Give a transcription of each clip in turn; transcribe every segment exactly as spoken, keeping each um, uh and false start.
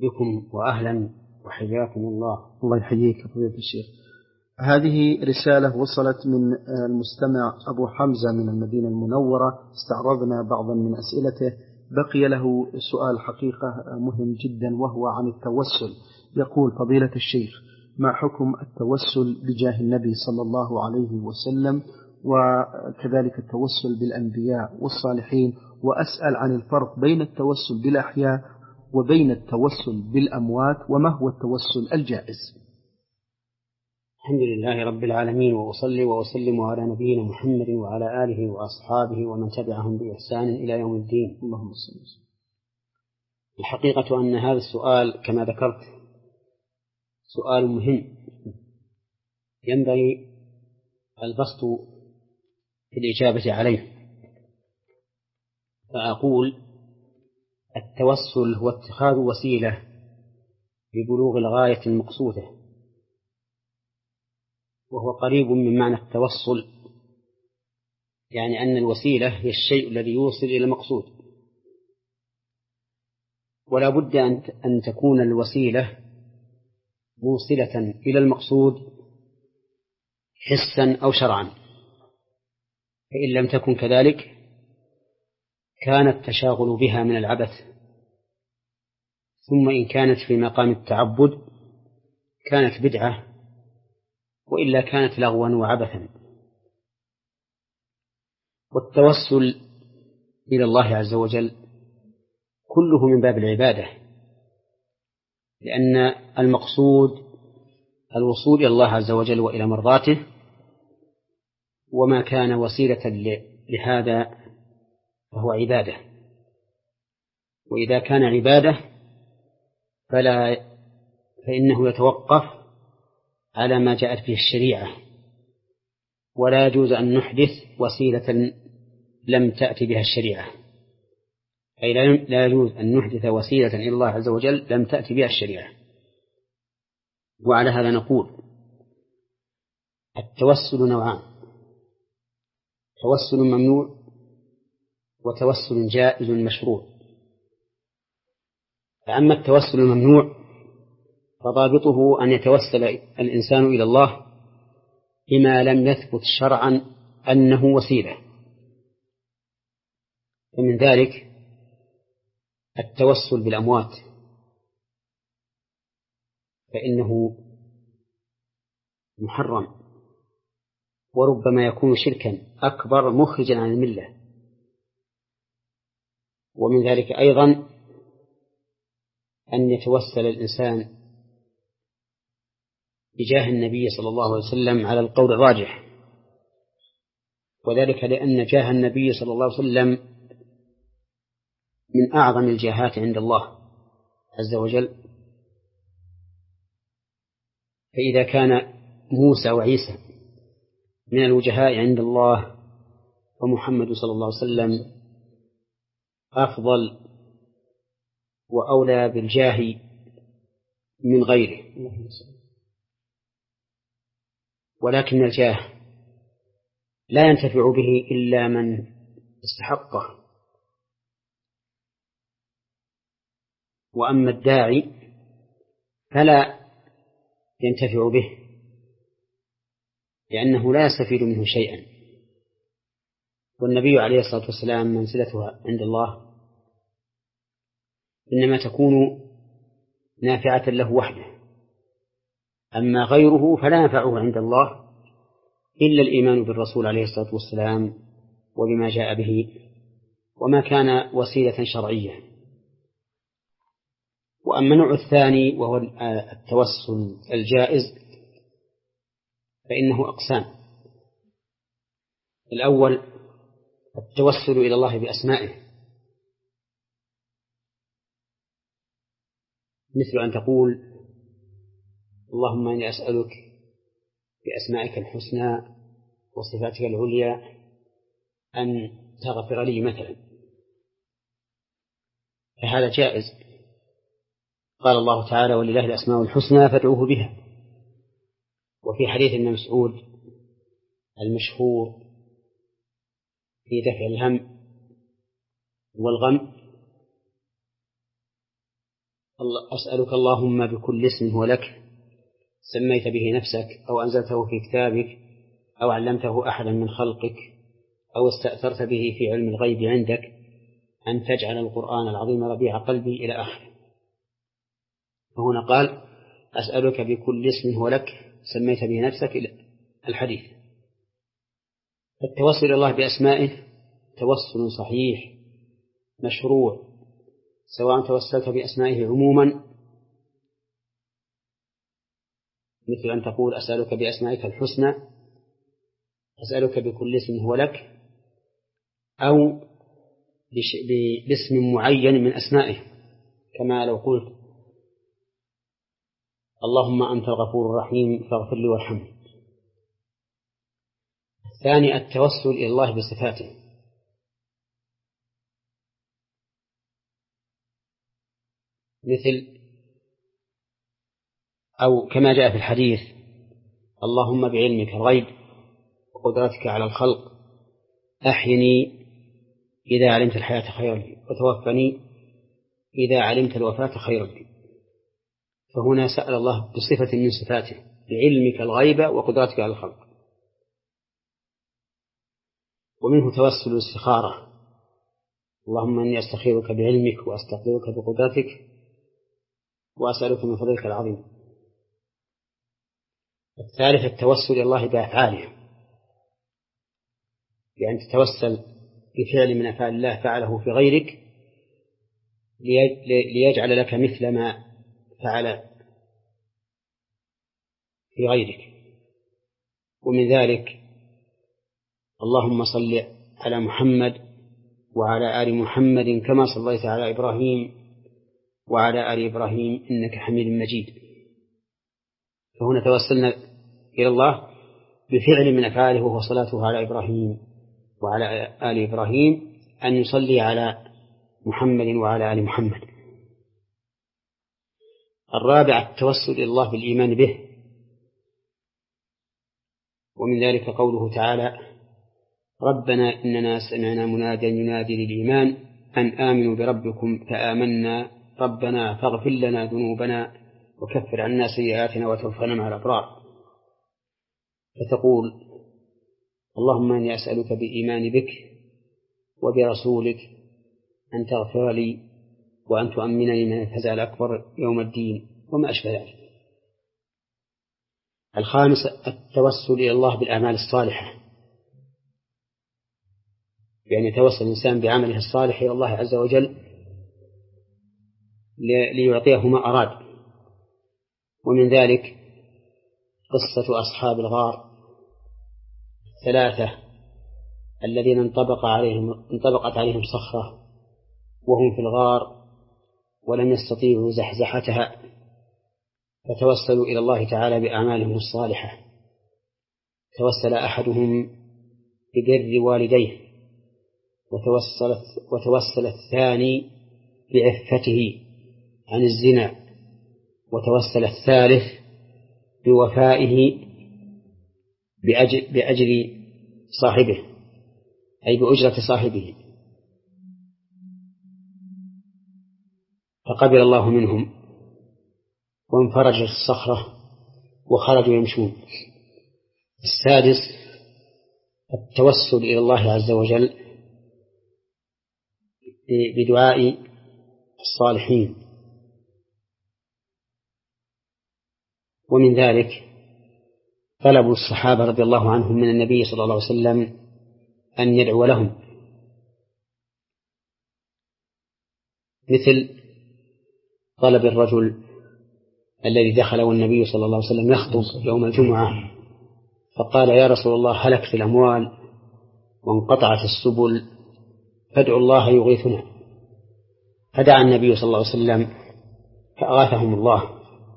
بكم وأهلا وحياكم الله. الله يحييك فضيلة الشيخ. هذه رسالة وصلت من المستمع أبو حمزة من المدينة المنورة، استعرضنا بعضا من أسئلته، بقي له سؤال حقيقة مهم جدا وهو عن التوسل. يقول: فضيلة الشيخ، ما حكم التوسل بجاه النبي صلى الله عليه وسلم وكذلك التوسل بالأنبياء والصالحين؟ وأسأل عن الفرق بين التوسل بالأحياء وبين التوسل بالأموات، وما هو التوسل الجائز؟ الحمد لله رب العالمين، وأصلي وأسلم على نبينا محمد وعلى آله وأصحابه ومن تبعهم بإحسان إلى يوم الدين. اللهم صل وسلم. الحقيقة أن هذا السؤال كما ذكرت سؤال مهم، ينبغي البسط في الإجابة عليه. فأقول: التوسل هو اتخاذ وسيلة لبلوغ الغاية المقصودة، وهو قريب من معنى التوصل، يعني أن الوسيلة هي الشيء الذي يوصل إلى المقصود، ولا بد أن تكون الوسيلة موصلة إلى المقصود حسا أو شرعا، فإن لم تكن كذلك كان التشاغل بها من العبث، ثم إن كانت في مقام التعبد كانت بدعة، وإلا كانت لغوا وعبثا. والتوسل إلى الله عز وجل كله من باب العبادة، لأن المقصود الوصول إلى الله عز وجل وإلى مرضاته، وما كان وسيلة لهذا فهو عبادة. وإذا كان عبادة فلا فإنه يتوقف على ما جاءت به الشريعة، ولا يجوز أن نحدث وسيلة لم تأتي بها الشريعة، أي لا يجوز أن نحدث وسيلة إلى الله عز وجل لم تأتي بها الشريعة. وعلى هذا نقول: التوسل نوعان: توسل ممنوع وتوسل جائز مشروع. فأما التوسل الممنوع فضابطه أن يتوسل الإنسان إلى الله بما لم يثبت شرعا أنه وسيلة، ومن ذلك التوسل بالأموات، فإنه محرم، وربما يكون شركا أكبر مخرجا عن الملة. ومن ذلك أيضا أن يتوسل الإنسان بجاه النبي صلى الله عليه وسلم على القول الراجح، وذلك لأن جاه النبي صلى الله عليه وسلم من أعظم الجاهات عند الله عز وجل. فإذا كان موسى وعيسى من الوجهاء عند الله، فمحمد صلى الله عليه وسلم أفضل وأولى بالجاه من غيره. ولكن الجاه لا ينتفع به إلا من استحقه، وأما الداعي فلا ينتفع به، لأنه لا يستفيد منه شيئا. والنبي عليه الصلاة والسلام منزلته عند الله إنما تكون نافعة له وحده، أما غيره فلا ينفعه عند الله إلا الإيمان بالرسول عليه الصلاة والسلام وبما جاء به، وما كان وسيلة شرعية. وأما النوع الثاني وهو التوسل الجائز فإنه أقسام: الأول التوسل إلى الله بأسمائه، مثل أن تقول: اللهم إني أسألك بأسمائك الحسنى وصفاتك العليا أن تغفر لي مثلا، فهذا جائز. قال الله تعالى: ولله الأسماء الحسنى فادعوه بها. وفي حديث ابن مسعود المشهور في دفع الهم والغم: أسألك اللهم بكل اسم هو لك سميت به نفسك أو أنزلته في كتابك أو علمته أحدا من خلقك أو استأثرت به في علم الغيب عندك أن تجعل القرآن العظيم ربيع قلبي إلى آخره. فهنا قال أسألك بكل اسم هو لك سميت به نفسك إلى الحديث. التوسل إلى الله بأسمائه توسل صحيح مشروع، سواء توسلت بأسمائه عموما مثل أن تقول أسألك بأسمائك الحسنى، أسألك بكل اسم هو لك، أو باسم معين من أسمائه، كما لو قلت اللهم أنت الغفور الرحيم فاغفر لي وارحمني. الثاني التوسل إلى الله بصفاته، مثل أو كما جاء في الحديث اللهم بعلمك الغيب وقدرتك على الخلق أحيني إذا علمت الحياة خيرا لي وتوفني إذا علمت الوفاة خيرا لي. فهنا سأل الله بصفة من صفاته بعلمك الغيب وقدرتك على الخلق. ومنه توسل الاستخارة، اللهم إني أستخيرك بعلمك وأستقدرك بقدرتك وأسألك من فضلك العظيم. الثالث التوسل إلى الله بأفعاله، يعني تتوسل بفعل من أفعال الله فعله في غيرك ليجعل لك مثل ما فعل في غيرك. ومن ذلك اللهم صل على محمد وعلى آل محمد كما صليت على إبراهيم وعلى آل إبراهيم إنك حميد مجيد. فهنا توسلنا إلى الله بفعل من أفعاله وهو صلاته على إبراهيم وعلى آل إبراهيم أن يصلي على محمد وعلى آل محمد. الرابع التوسل إلى الله بالإيمان به، ومن ذلك قوله تعالى ربنا إننا سمعنا مناديا ينادي للإيمان أن آمنوا بربكم فآمنا ربنا فاغفر لنا ذنوبنا وكفر عنا سيئاتنا وتوفنا مع الأبرار. فتقول اللهم إني أسألك بإيمان بك وبرسولك أن تغفر لي وأن تؤمنني من الفزع الأكبر يوم الدين وما أشبه ذلك. الخامس التوسل إلى الله بالأعمال الصالحة، يعني يتوسل الإنسان بعمله الصالح إلى الله عز وجل ليعطيه ما أراد. ومن ذلك قصة أصحاب الغار ثلاثة الذين انطبق عليهم انطبقت عليهم صخرة وهم في الغار ولم يستطيعوا زحزحتها، فتوسلوا إلى الله تعالى بأعمالهم الصالحة. توسل أحدهم ببر والديه، وتوسل, وتوسل الثاني بعفته عن الزنا، وتوسل الثالث بوفائه بأجر, بأجر صاحبه أي بأجرة صاحبه، فقبل الله منهم وانفرجت الصخرة وخرجوا يمشون. السادس التوسل إلى الله عز وجل بدعاء الصالحين، ومن ذلك طلب الصحابة رضي الله عنهم من النبي صلى الله عليه وسلم أن يدعو لهم، مثل طلب الرجل الذي دخل والنبي صلى الله عليه وسلم يخطب يوم الجمعة فقال يا رسول الله هلكت الأموال وانقطعت السبل فادعوا الله يغيثنا، فدعا النبي صلى الله عليه وسلم فأغاثهم الله.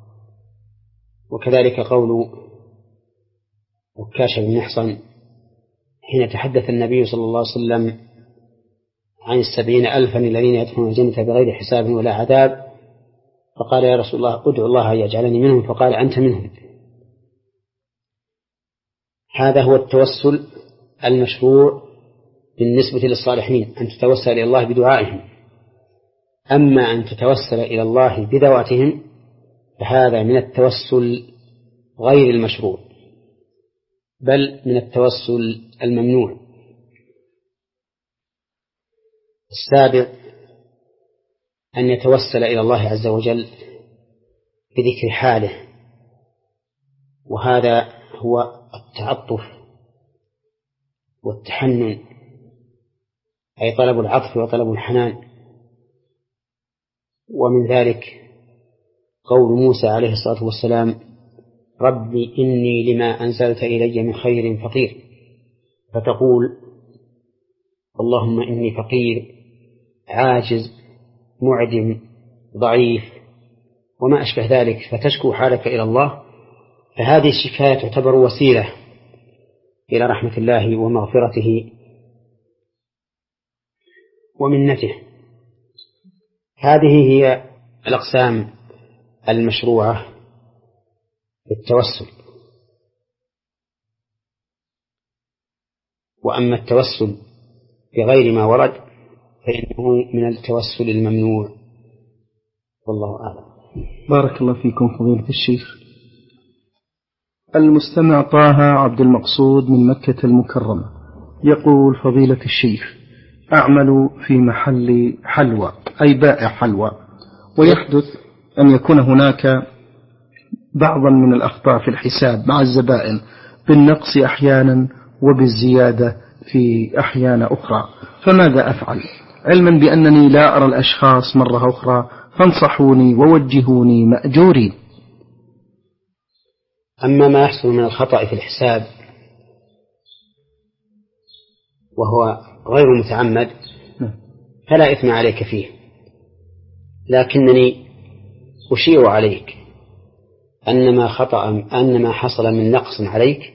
وكذلك قول عكاشة بن محصن حين تحدث النبي صلى الله عليه وسلم عن السبعين ألفا الذين يدخلون الجنة بغير حساب ولا عذاب، فقال يا رسول الله ادعو الله أن يجعلني منهم، فقال أنت منهم. هذا هو التوسل المشروع بالنسبة للصالحين، أن تتوسل إلى الله بدعائهم. أما أن تتوسل إلى الله بذواتهم فهذا من التوسل غير المشروع، بل من التوسل الممنوع. السابع أن يتوسل إلى الله عز وجل بذكر حاله، وهذا هو التعطف والتحنن، أي طلب العطف وطلب الحنان. ومن ذلك قول موسى عليه الصلاة والسلام: ربي إني لما أنزلت إلي من خير فقير، فتقول: اللهم إني فقير عاجز معدم ضعيف وما أشبه ذلك، فتشكو حالك إلى الله. فهذه الشكاية تعتبر وسيلة إلى رحمة الله ومغفرته ومنته. هذه هي الأقسام المشروعة للتوسل. وأما التوسل بغير ما ورد فإنه من التوسل الممنوع، والله أعلم. بارك الله فيكم فضيلة الشيخ. المستمع طه عبد المقصود من مكة المكرمة يقول: فضيلة الشيخ، أعمل في محل حلوى، أي بائع حلوى، ويحدث أن يكون هناك بعضا من الأخطاء في الحساب مع الزبائن، بالنقص أحيانا وبالزيادة في أحيان أخرى، فماذا أفعل؟ علما بأنني لا أرى الأشخاص مرة أخرى، فانصحوني ووجهوني مأجورين. أما ما يحصل من الخطأ في الحساب وهو غير متعمد فلا إثم عليك فيه، لكنني أشير عليك أن ما خطأ أن ما حصل من نقص عليك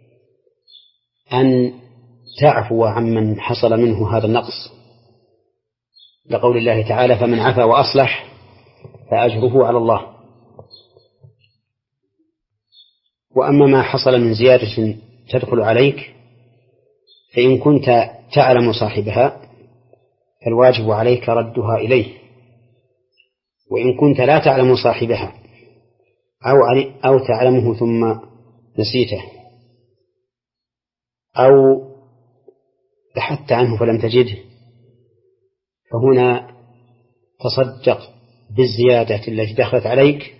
أن تعفو عمن حصل منه هذا النقص، لقول الله تعالى: فمن عفا وأصلح فأجره على الله. وأما ما حصل من زيادة تدخل عليك فإن كنت تعلم صاحبها فالواجب عليك ردها إليه، وإن كنت لا تعلم صاحبها أو أو تعلمه ثم نسيته أو بحثت عنه فلم تجده، فهنا تصدق بالزيادة التي دخلت عليك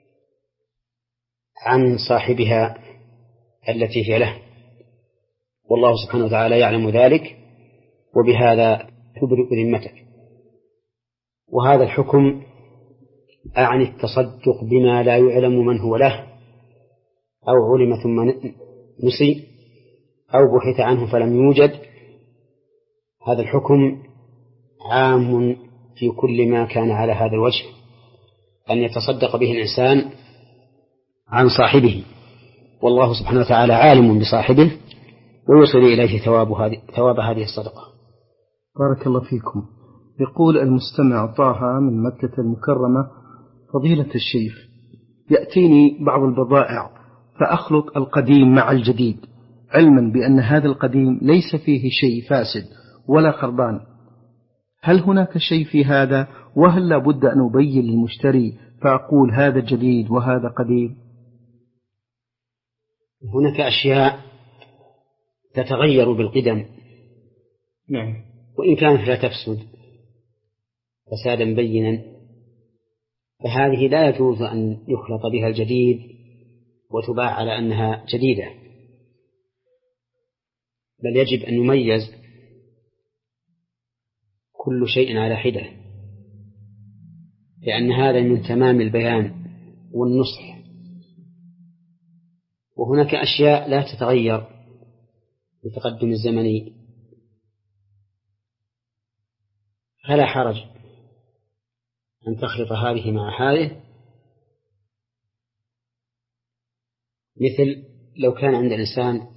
عن صاحبها التي هي له، والله سبحانه وتعالى يعلم ذلك، وبهذا تبرئ ذمتك. وهذا الحكم أعني التصدق بما لا يعلم من هو له، أو علم ثم نسي، أو بحث عنه فلم يوجد. هذا الحكم عام في كل ما كان على هذا الوجه، أن يتصدق به الإنسان عن صاحبه، والله سبحانه وتعالى عالم بصاحبه ويوصل إليه ثواب هذه ثواب هذه الصدقة. بارك الله فيكم. يقول المستمع طه من مكة المكرمة: فضيلة الشيخ، يأتيني بعض البضائع فأخلط القديم مع الجديد، علما بأن هذا القديم ليس فيه شيء فاسد ولا خربان، هل هناك شيء في هذا؟ وهل لابد أن أبين للمشتري فأقول هذا جديد وهذا قديم؟ هناك أشياء تتغير بالقدم، نعم، وإن كانت لا تفسد فسادا بينا، فهذه لا يجوز أن يخلط بها الجديد وتباع على أنها جديدة، بل يجب أن يميز كل شيء على حدة، لأن هذا من تمام البيان والنصح. وهناك أشياء لا تتغير بتقدم الزمن، فلا حرج أن تخلط هذه مع هذه، مثل لو كان عند الإنسان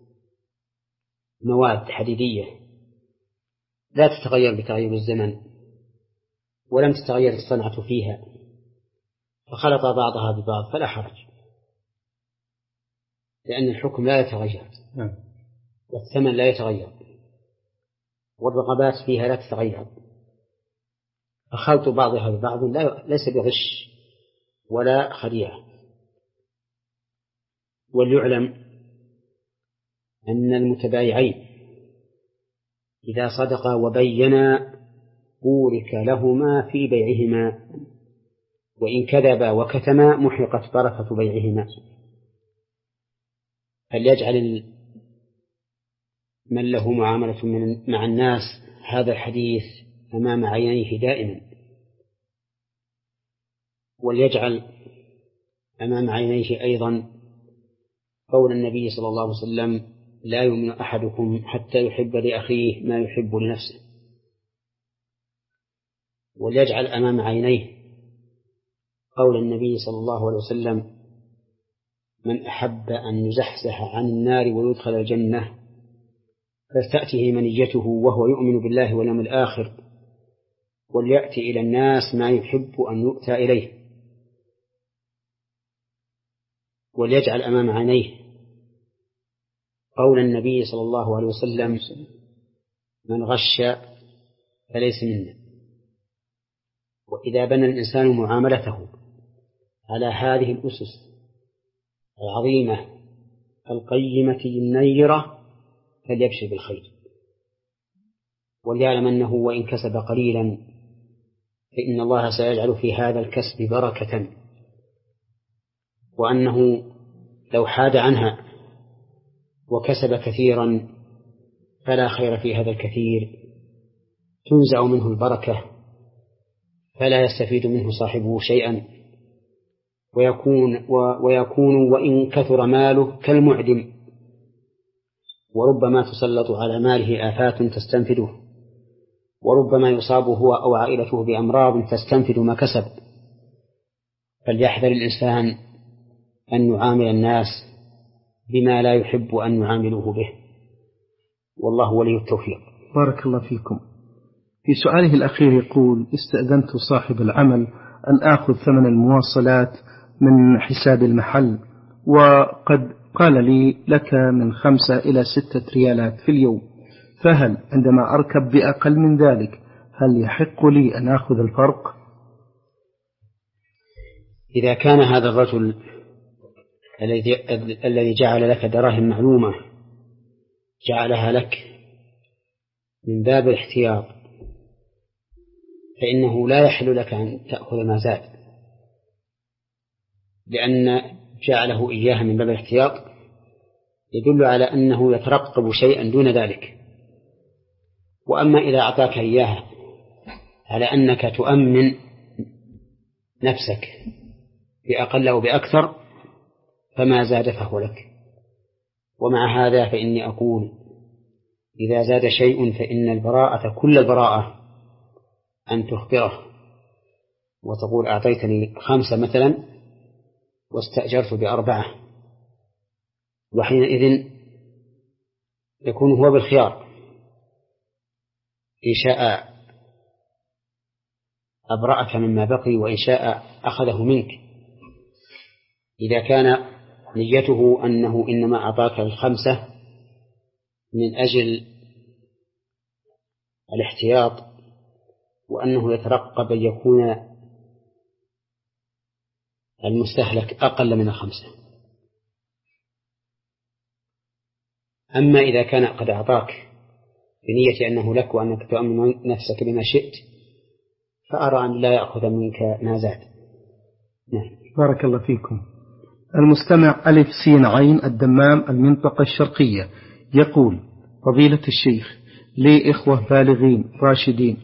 مواد حديدية لا تتغير بتغير الزمن ولم تتغير الصنعة فيها، فخلط بعضها ببعض فلا حرج، لأن الحكم لا يتغير والثمن لا يتغير والرغبات فيها لا تتغير، فخلط بعضها ببعض لا ليس بغش ولا خديعة. وليعلم أن المتبايعين إذا صدقا وبينا بورك لهما في بيعهما، وإن كذبا وكتما محقت بركة بيعهما. فليجعل من له معاملة من مع الناس هذا الحديث أمام عينيه دائما، وليجعل أمام عينيه أيضا قول النبي صلى الله عليه وسلم: لا يؤمن أحدكم حتى يحب لأخيه ما يحب لنفسه. وليجعل أمام عينيه قول النبي صلى الله عليه وسلم: من أحب أن يزحزح عن النار ويدخل الجنة فلتأته منيته وهو يؤمن بالله واليوم الآخر وليأتي إلى الناس ما يحب أن يؤتى إليه. وليجعل أمام عينيه قول النبي صلى الله عليه وسلم: من غش فليس منا. وإذا بنى الإنسان معاملته على هذه الأسس العظيمة القيمة النيرة فليبشر بالخير، وليعلم أنه وإن كسب قليلا فإن الله سيجعل في هذا الكسب بركة، وأنه لو حاد عنها وكسب كثيرا فلا خير في هذا الكثير، تنزع منه البركة فلا يستفيد منه صاحبه شيئا، ويكون, ويكون وإن كثر ماله كالمعدم، وربما تسلط على ماله آفات تستنفده، وربما يصاب هو أو عائلته بأمراض تستنفد ما كسب. فليحذر الإنسان أن يعامل الناس بما لا يحب أن يعاملوه به، والله ولي التوفيق. بارك الله فيكم. في سؤاله الأخير يقول: استأذنت صاحب العمل أن آخذ ثمن المواصلات من حساب المحل، وقد قال لي لك من خمسة إلى ستة ريالات في اليوم، فهل عندما أركب بأقل من ذلك هل يحق لي أن آخذ الفرق؟ إذا كان هذا الرجل الذي جعل لك دراهم معلومة جعلها لك من باب الاحتياط، فإنه لا يحل لك أن تأخذ ما زاد، لأن جعله إياها من باب الاحتياط يدل على أنه يترقب شيئا دون ذلك. وأما إذا أعطاك إياها على أنك تؤمن نفسك بأقل أو بأكثر فما زاد فهو لك. ومع هذا فإني أقول: إذا زاد شيء فإن البراءة كل البراءة أن تخبره وتقول: أعطيتني خمسة مثلا واستأجرت بأربعة، وحينئذ يكون هو بالخيار، إن شاء أبرأك مما بقي وإن شاء أخذه منك. إذا كان نيته أنه إنما أعطاك الخمسة من أجل الاحتياط وأنه يترقب أن يكون المستهلك أقل من الخمسة. أما إذا كان قد أعطاك بنية أنه لك وأنك تؤمن نفسك بما شئت فأرى أن لا يأخذ منك ما زاد. نعم. بارك الله فيكم. المستمع ألف سين عين الدمام المنطقة الشرقية يقول: فضيلة الشيخ، لي إخوة بالغين راشدين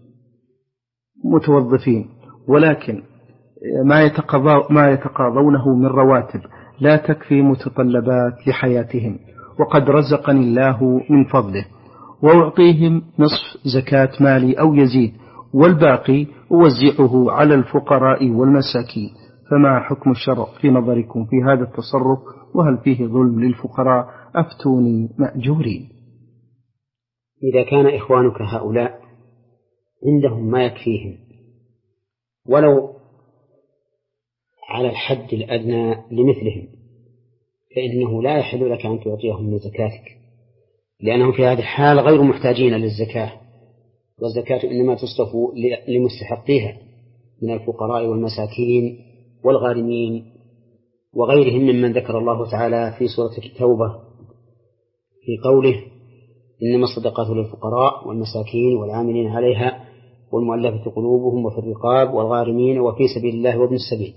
متوظفين، ولكن ما يتقاضى ما يتقاضونه من رواتب لا تكفي متطلبات لحياتهم، وقد رزقني الله من فضله، وأعطيهم نصف زكاة مالي أو يزيد، والباقي أوزعه على الفقراء والمساكين، فما حكم الشرع في نظركم في هذا التصرف؟ وهل فيه ظلم للفقراء؟ أفتوني مأجورين. إذا كان إخوانك هؤلاء عندهم ما يكفيهم ولو على الحد الأدنى لمثلهم فإنه لا يحل لك أن تعطيهم من زكاتك، لأنهم في هذه الحال غير محتاجين للزكاة، والزكاة إنما تصرف لمستحقيها من الفقراء والمساكين والغارمين وغيرهم ممن ذكر الله تعالى في سورة التوبة في قوله إنما الصدقات للفقراء والمساكين والعاملين عليها والمؤلفة قلوبهم وفي الرقاب والغارمين وفي سبيل الله وابن السبيل.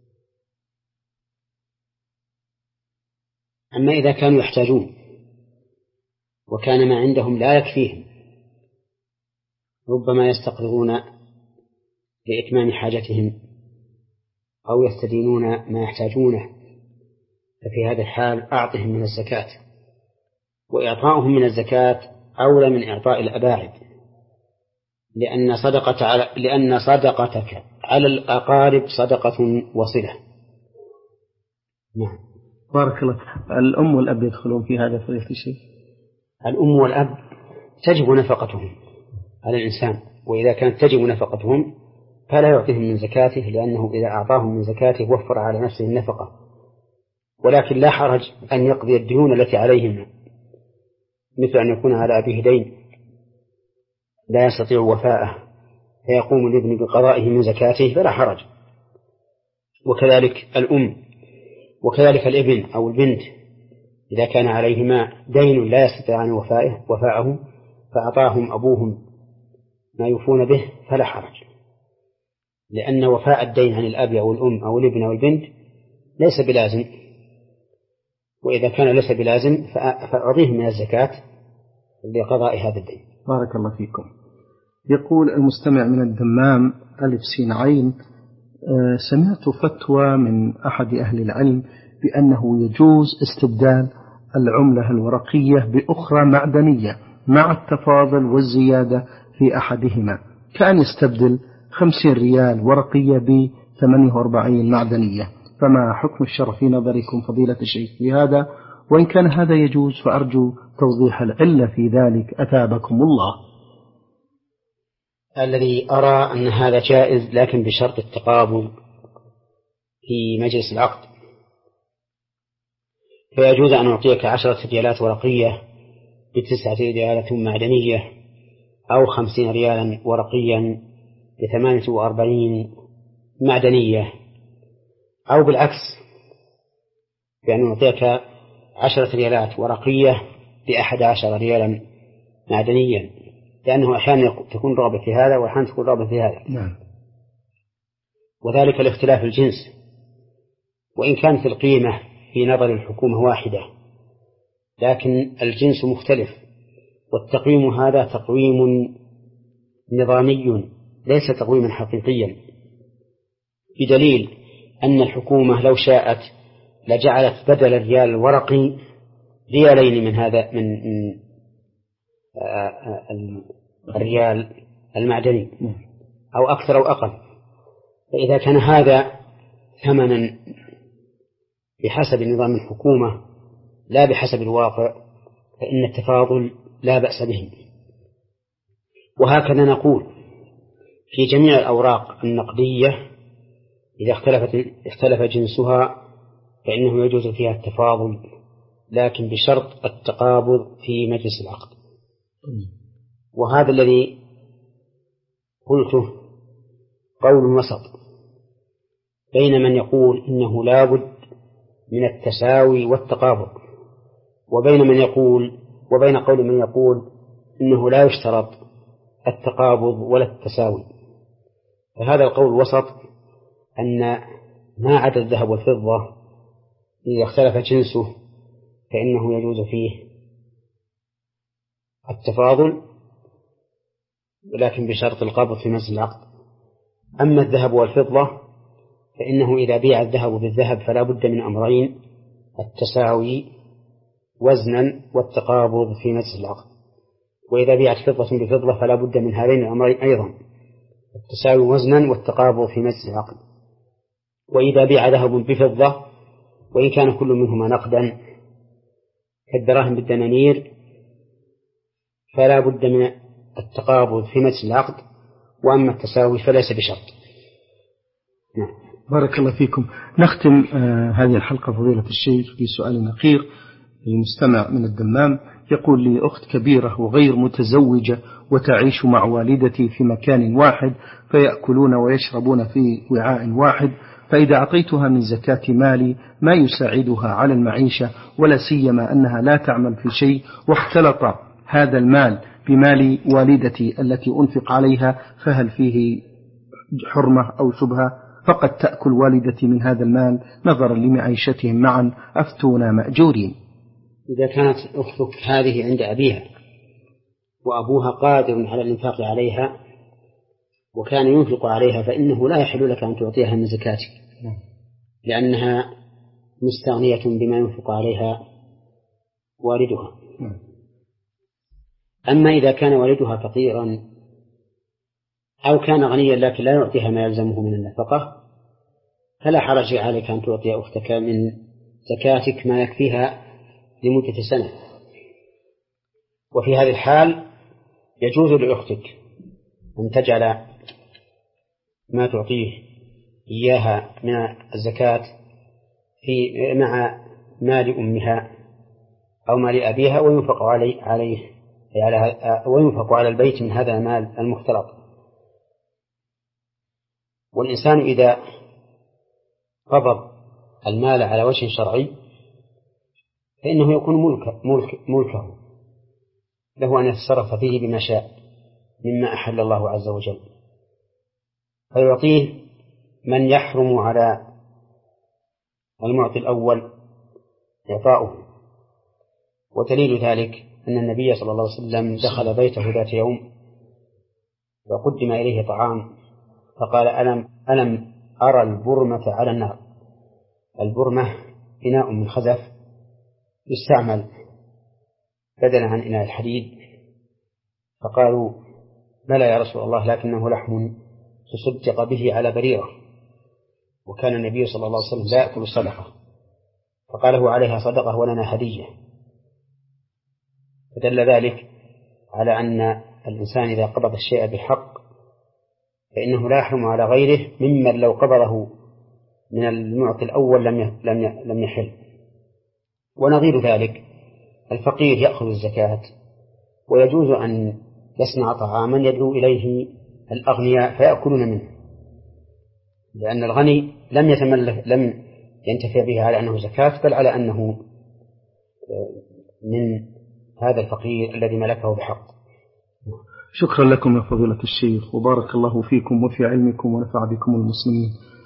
أما إذا كانوا يحتاجون وكان ما عندهم لا يكفيهم ربما يستقرضون لإتمام حاجتهم أو يستدينون ما يحتاجونه، ففي هذا الحال أعطهم من الزكاة، وإعطاؤهم من الزكاة أولى من إعطاء الأباعد، لأن صدقة على لأن صدقتك على الأقارب صدقة وصلة. نعم. بارك الله. الأم والأب يدخلون في هذا فضيلة الشيخ؟ الأم والأب تجب نفقتهم على الإنسان، وإذا كانت تجب نفقتهم فلا يعطيهم من زكاته، لأنه إذا أعطاهم من زكاته وفر على نفسه النفقة، ولكن لا حرج أن يقضي الديون التي عليهم، مثل أن يكون على أبيه دين لا يستطيع وفاءه فيقوم الابن بقضائه من زكاته فلا حرج، وكذلك الأم، وكذلك الابن أو البنت إذا كان عليهما دين لا يستطيعان وفاءه وفاءه فأعطاهم أبوهم ما يوفون به فلا حرج، لأن وفاء الدين عن الأب أو الأم أو الابن أو البنت ليس بلازم، وإذا كان ليس بلازم فأعطيهم من الزكاة لقضاء هذا الدين. بارك الله فيكم. يقول المستمع من الدمام ألف سين عين: سمعت فتوى من أحد أهل العلم بأنه يجوز استبدال العملة الورقية بأخرى معدنية مع التفاضل والزيادة في أحدهما، كأن يستبدل خمسين ريال ورقية ب ثمانية وأربعين معدنية، فما حكم الشرع في نظركم فضيلة الشيخ في هذا؟ وإن كان هذا يجوز فأرجو توضيح العلة في ذلك أثابكم الله. الذي أرى أن هذا جائز، لكن بشرط التقابل في مجلس العقد، فيجوز أن أعطيك عشرة ريالات ورقية بتسعة ريالات معدنية، أو خمسين ريالا ورقيا بثمانية وأربعين معدنية، أو بالعكس بأن أعطيك عشرة ريالات ورقية بأحد عشر ريالا معدنيا، لأنه أحيانا تكون رغبة في هذا وأحيانا تكون رغبة في هذا. نعم. وذلك لاختلاف الجنس، وإن كانت القيمة في نظر الحكومة واحدة لكن الجنس مختلف، والتقويم هذا تقويم نظامي ليس تقويما حقيقيا، بدليل أن الحكومة لو شاءت لجعلت بدل الريال الورقي ريالين من هذا من الريال المعدني أو أكثر أو أقل، فإذا كان هذا ثمنا بحسب نظام الحكومة لا بحسب الواقع فإن التفاضل لا بأس به. وهكذا نقول في جميع الأوراق النقدية إذا اختلفت اختلف جنسها فإنه يجوز فيها التفاضل، لكن بشرط التقابض في مجلس العقد. وهذا الذي قلته قول وسط بين من يقول إنه لا بد من التساوي والتقابض، وبين من يقول وبين قول من يقول إنه لا يشترط التقابض ولا التساوي. فهذا القول وسط أن ما عدا الذهب والفضة إذا اختلف جنسه فإنه يجوز فيه التفاضل، ولكن بشرط القبض في مجلس العقد. أما الذهب والفضة فإنه إذا بيع الذهب بالذهب فلا بد من أمرين: التساوي وزنا والتقابض في مجلس العقد. وإذا بيعت فضة بفضة فلا بد من هذين الأمرين أيضا: التساوي وزنا والتقابض في مجلس العقد. وإذا بيع ذهب بفضة وإن كان كل منهما نقدا كالدراهم بالدنانير فلا بد من التقابض في مجلس العقد، وأما التساوي فليس بشرط. نعم. بارك الله فيكم. نختم آه هذه الحلقة فضيلة الشيخ بسؤال أخير المستمع من الدمام يقول لي: أخت كبيرة وغير متزوجة وتعيش مع والدتي في مكان واحد، فيأكلون ويشربون في وعاء واحد، فإذا أعطيتها من زكاة مالي ما يساعدها على المعيشة، ولا سيما أنها لا تعمل في شيء، واختلط هذا المال بمال والدتي التي أنفق عليها، فهل فيه حرمة أو شبهة؟ فقد تأكل والدتي من هذا المال نظرا لمعيشتهم معا، أفتونا مأجورين. إذا كانت أختك هذه عند أبيها وأبوها قادر على الإنفاق عليها وكان ينفق عليها، فإنه لا يحل لك أن تعطيها من زكاتك، لأنها مستغنية بما ينفق عليها والدها. أما إذا كان والدها فقيرا أو كان غنيا لكن لا يعطيها ما يلزمه من النفقة، فلا حرج عليك أن تعطي أختك من زكاتك ما يكفيها لمدة سنة. وفي هذه الحال يجوز لأختك أن تجعل ما تعطيه إياها من الزكاة في مع مال أمها أو مال أبيها، وينفق عليه, عليه وينفق على البيت من هذا المال المختلط. والإنسان إذا قبض المال على وجه شرعي فإنه يكون ملك ملك ملكه، له أن يتصرف فيه بما شاء مما أحل الله عز وجل، فيعطيه من يحرم على المعطي الأول إعطاؤه. ودليل ذلك أن النبي صلى الله عليه وسلم دخل بيته ذات يوم وقدم إليه طعام فقال: ألم, ألم أرى البرمة على النار. البرمة إناء من خزف يستعمل بدلا عن إناء الحديد. فقالوا: بلى يا رسول الله، لكنه لحم تصدق به على بريرة، وكان النبي صلى الله عليه وسلم لا يأكل الصدقة، فقال هو عليها صدقة ولنا هدية. فدل ذلك على أن الإنسان إذا قبض الشيء بحق فإنه لا يحرم على غيره ممن لو قبضه من المعطي الأول لم يحل. ونظير ذلك الفقير يأخذ الزكاة، ويجوز أن يصنع طعاما يدعو إليه الأغنياء فيأكلون منه، لأن الغني لم يتملك لم ينتفع به على أنه زكاة، بل على أنه من هذا الفقير الذي ملكه بحق. شكرا لكم يا فضيلة الشيخ، وبارك الله فيكم وفي علمكم ونفع بكم المسلمين.